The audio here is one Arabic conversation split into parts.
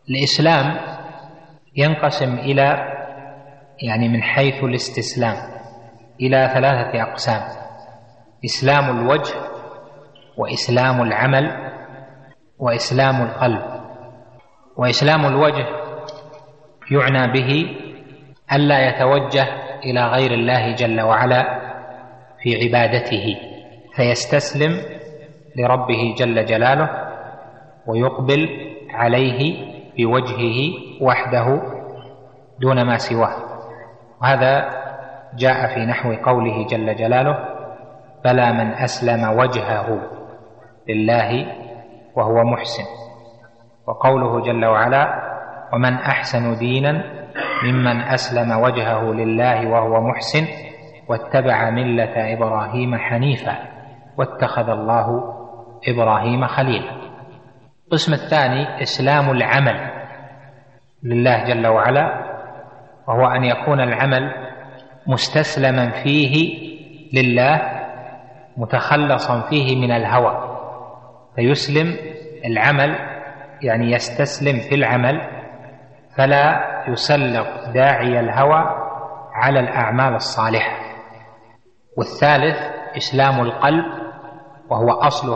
الإسلام ينقسم إلى من حيث الاستسلام إلى 3 أقسام: إسلام الوجه، وإسلام العمل، وإسلام القلب. وإسلام الوجه يعنى به ألا يتوجه إلى غير الله جل وعلا في عبادته، فيستسلم لربه جل جلاله ويقبل عليه بوجهه وحده دون ما سواه. وهذا جاء في نحو قوله جل جلاله: بلى من أسلم وجهه لله وهو محسن. وقوله جل وعلا: ومن أحسن دينا ممن أسلم وجهه لله وهو محسن واتبع ملة إبراهيم حنيفا واتخذ الله إبراهيم خليلا. القسم الثاني إسلام العمل لله جل وعلا، وهو أن يكون العمل مستسلما فيه لله، متخلصا فيه من الهوى، فيسلم العمل يستسلم في العمل، فلا يسلط داعي الهوى على الأعمال الصالحة. والثالث إسلام القلب، وهو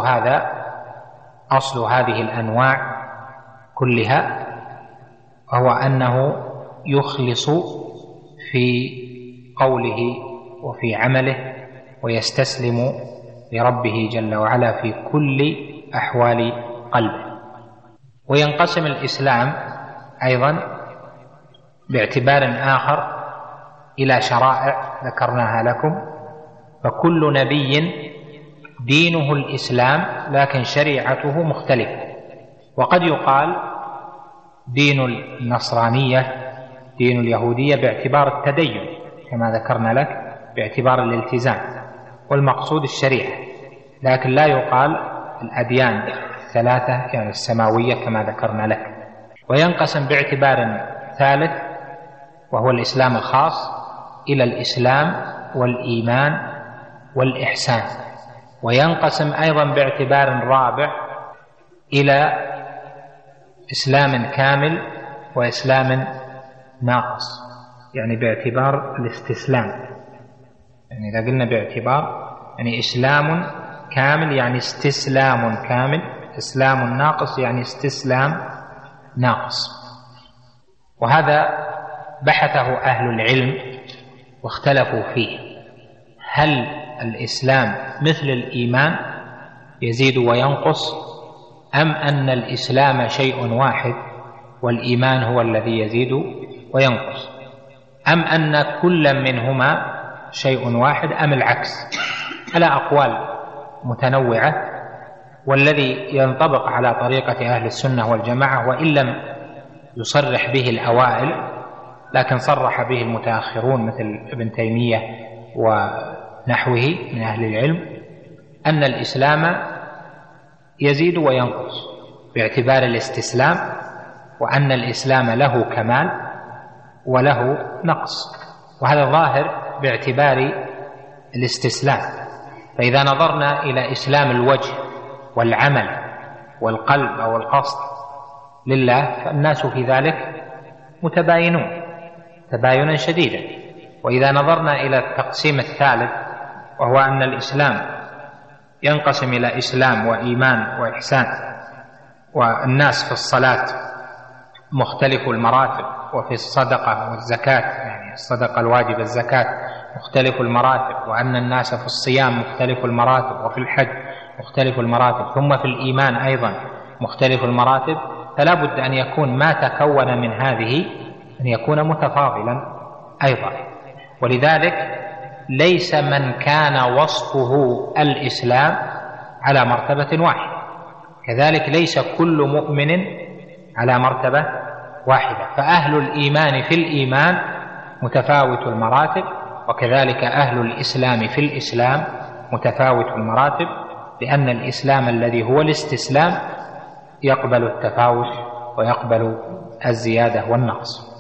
أصل هذه الأنواع كلها، وهو أنه يخلص في قوله وفي عمله ويستسلم لربه جل وعلا في كل أحوال قلبه. وينقسم الإسلام أيضا باعتبار آخر إلى شرائع ذكرناها لكم، فكل نبي دينه الإسلام لكن شريعته مختلفة. وقد يقال دين النصرانية دين اليهودية باعتبار التدين كما ذكرنا لك، باعتبار الالتزام، والمقصود الشريعة، لكن لا يقال الأديان ال3 السماوية كما ذكرنا لك. وينقسم باعتبار ثالث وهو الإسلام الخاص إلى الإسلام والإيمان والإحسان. وينقسم أيضا باعتبار رابع إلى إسلام كامل وإسلام ناقص، باعتبار الاستسلام. إذا قلنا باعتبار إسلام كامل استسلام كامل، إسلام ناقص استسلام ناقص. وهذا بحثه أهل العلم واختلفوا فيه: هل الإسلام مثل الإيمان يزيد وينقص، أم أن الإسلام شيء واحد والإيمان هو الذي يزيد وينقص، أم أن كل منهما شيء واحد، أم العكس؟ على أقوال متنوعة، والذي ينطبق على طريقة أهل السنة والجماعة، وإن لم يصرح به الأوائل لكن صرح به المتأخرون مثل ابن تيمية ونحوه من أهل العلم، أن الإسلام يزيد وينقص باعتبار الاستسلام، وأن الإسلام له كمال وله نقص. وهذا ظاهر باعتبار الاستسلام. فإذا نظرنا إلى إسلام الوجه والعمل والقلب أو القصد لله، فالناس في ذلك متباينون تباينا شديدا. وإذا نظرنا إلى التقسيم الثالث وهو أن الإسلام ينقسم إلى إسلام وإيمان وإحسان، والناس في الصلاة مختلف المراتب، وفي الصدقة والزكاة الصدقة الواجبة الزكاة مختلف المراتب، وأن الناس في الصيام مختلف المراتب، وفي الحج مختلف المراتب، ثم في الإيمان أيضا مختلف المراتب. فلا بد أن يكون ما تكون من هذه أن يكون متفاضلا أيضا. ولذلك ليس من كان وصفه الإسلام على مرتبة واحدة، كذلك ليس كل مؤمن على مرتبة واحدة. فأهل الإيمان في الإيمان متفاوت المراتب، وكذلك أهل الإسلام في الإسلام متفاوت المراتب، لأن الإسلام الذي هو الاستسلام يقبل التفاوت ويقبل الزيادة والنقص.